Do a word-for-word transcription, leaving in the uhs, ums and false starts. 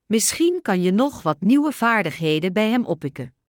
Misschien kan je nog wat nieuwe vaardigheden bij hem oppikken.